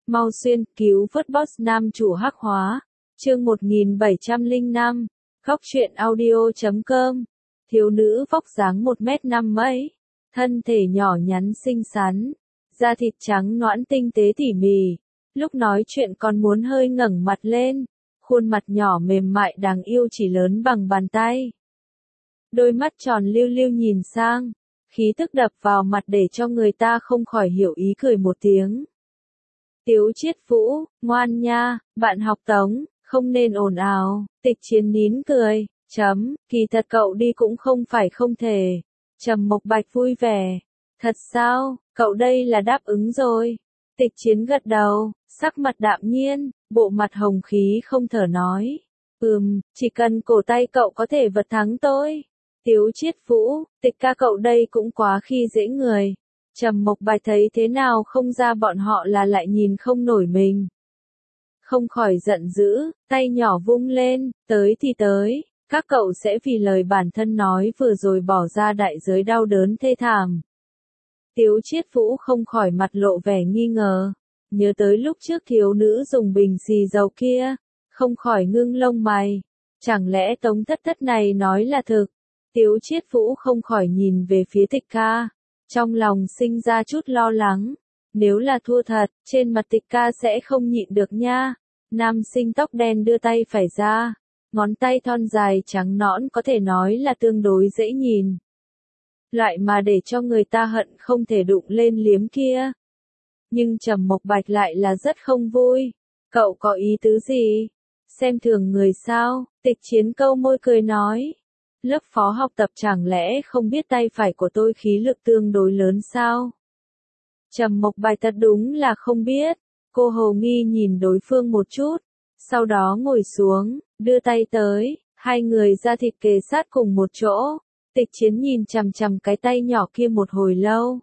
Mau xuyên, cứu vớt boss nam chủ hắc hóa. Chương 1705. Góc truyện audio.com. Thiếu nữ vóc dáng 1m5 mấy, thân thể nhỏ nhắn xinh xắn, da thịt trắng nõn tinh tế tỉ mỉ, lúc nói chuyện còn muốn hơi ngẩng mặt lên, khuôn mặt nhỏ mềm mại đáng yêu chỉ lớn bằng bàn tay. Đôi mắt tròn liu liu nhìn sang, khí tức đập vào mặt để cho người ta không khỏi hiểu ý cười một tiếng. Tiếu Chiết Vũ, ngoan nha, bạn học Tống, không nên ồn ào. Tịch Chiến nín cười, kỳ thật cậu đi cũng không phải không thể. Trầm Mộc Bạch vui vẻ, thật sao, cậu đây là đáp ứng rồi. Tịch Chiến gật đầu, sắc mặt đạm nhiên, bộ mặt hồng khí không thở nói. Chỉ cần cổ tay cậu có thể vật thắng tôi. Tiếu Chiết Vũ, Tịch ca cậu đây cũng quá khi dễ người. Trầm Mộc Bạch thấy thế nào không ra bọn họ là lại nhìn không nổi mình. Không khỏi giận dữ, tay nhỏ vung lên, tới thì tới, các cậu sẽ vì lời bản thân nói vừa rồi bỏ ra đại giới đau đớn thê thảm. Tiếu Chiết Vũ không khỏi mặt lộ vẻ nghi ngờ, nhớ tới lúc trước thiếu nữ dùng bình xì dầu kia, không khỏi ngưng lông mày, chẳng lẽ Tống Thất Thất này nói là thực. Tiếu Chiết Vũ không khỏi nhìn về phía Tịch ca, trong lòng sinh ra chút lo lắng, nếu là thua thật, trên mặt Tịch ca sẽ không nhịn được nha. Nam sinh tóc đen đưa tay phải ra, ngón tay thon dài trắng nõn có thể nói là tương đối dễ nhìn. Loại mà để cho người ta hận không thể đụng lên liếm kia. Nhưng Trầm Mộc Bạch lại là rất không vui. Cậu có ý tứ gì? Xem thường người sao? Tịch Chiến câu môi cười nói. Lớp phó học tập chẳng lẽ không biết tay phải của tôi khí lực tương đối lớn sao? Trầm Mộc Bạch thật đúng là không biết. Cô hồ nghi nhìn đối phương một chút, sau đó ngồi xuống, đưa tay tới, hai người da thịt kề sát cùng một chỗ. Tịch Chiến nhìn chằm chằm cái tay nhỏ kia một hồi lâu.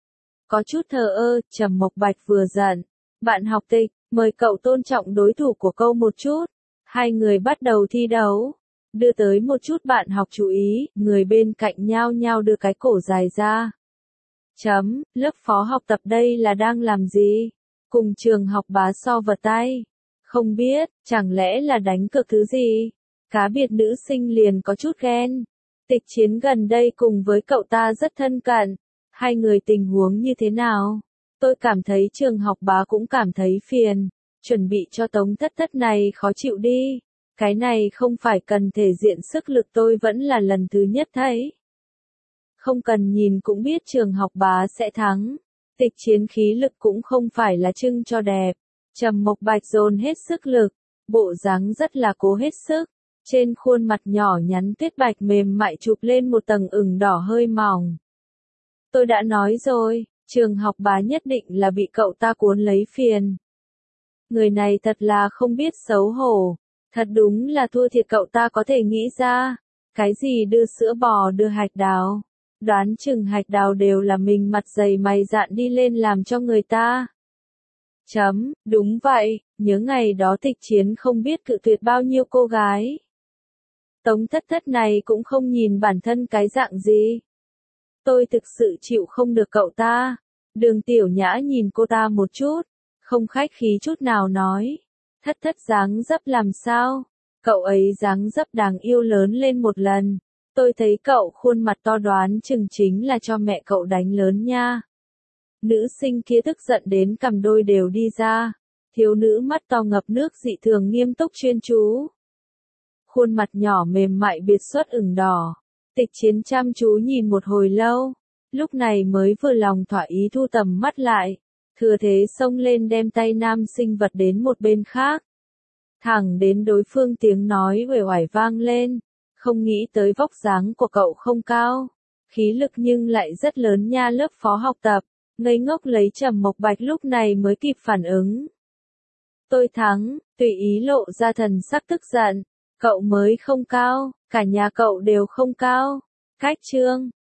Có chút thờ ơ, Trầm Mộc Bạch vừa giận. Bạn học Tịch, mời cậu tôn trọng đối thủ của câu một chút. Hai người bắt đầu thi đấu. Đưa tới một chút bạn học chú ý, người bên cạnh nhao nhao đưa cái cổ dài ra. Lớp phó học tập đây là đang làm gì? Cùng trường học Bá so vật tay. Không biết, chẳng lẽ là đánh cược thứ gì? Cá biệt nữ sinh liền có chút ghen. Tịch Chiến gần đây cùng với cậu ta rất thân cận. Hai người tình huống như thế nào? Tôi cảm thấy trường học Bá cũng cảm thấy phiền. Chuẩn bị cho Tống Thất Thất này khó chịu đi. Cái này không phải cần thể diện sức lực tôi vẫn là lần thứ nhất thấy. Không cần nhìn cũng biết trường học Bá sẽ thắng. Tịch Chiến khí lực cũng không phải là trưng cho đẹp. Trầm Mộc Bạch dồn hết sức lực, bộ dáng rất là cố hết sức. Trên khuôn mặt nhỏ nhắn tuyết bạch mềm mại chụp lên một tầng ửng đỏ hơi mỏng. Tôi đã nói rồi, trường học Bá nhất định là bị cậu ta cuốn lấy phiền. Người này thật là không biết xấu hổ. Thật đúng là thua thiệt cậu ta có thể nghĩ ra. Cái gì đưa sữa bò đưa hạch đào. Đoán chừng hạch đào đều là mình mặt dày mày dạn đi lên làm cho người ta. Đúng vậy, nhớ ngày đó Tịch Chiến không biết cự tuyệt bao nhiêu cô gái. Tống Thất Thất này cũng không nhìn bản thân cái dạng gì. Tôi thực sự chịu không được cậu ta. Đường Tiểu Nhã nhìn cô ta một chút, không khách khí chút nào nói. Thất Thất dáng dấp làm sao? Cậu ấy dáng dấp đáng yêu lớn lên một lần. Tôi thấy cậu khuôn mặt to đoán chừng chính là cho mẹ cậu đánh lớn nha. Nữ sinh kia tức giận đến cầm đôi đều đi ra. Thiếu nữ mắt to ngập nước dị thường nghiêm túc chuyên chú. Khuôn mặt nhỏ mềm mại biệt xuất ửng đỏ. Tịch Chiến chăm chú nhìn một hồi lâu. Lúc này mới vừa lòng thỏa ý thu tầm mắt lại. Thừa thế xông lên đem tay nam sinh vật đến một bên khác. Thẳng đến đối phương tiếng nói uể oải vang lên. Không nghĩ tới vóc dáng của cậu không cao. Khí lực nhưng lại rất lớn nha. Lớp phó học tập. Ngây ngốc lấy Trầm Mộc Bạch lúc này mới kịp phản ứng. Tôi thắng, tùy ý lộ ra thần sắc tức giận. Cậu mới không cao, cả nhà cậu đều không cao. Cách trương,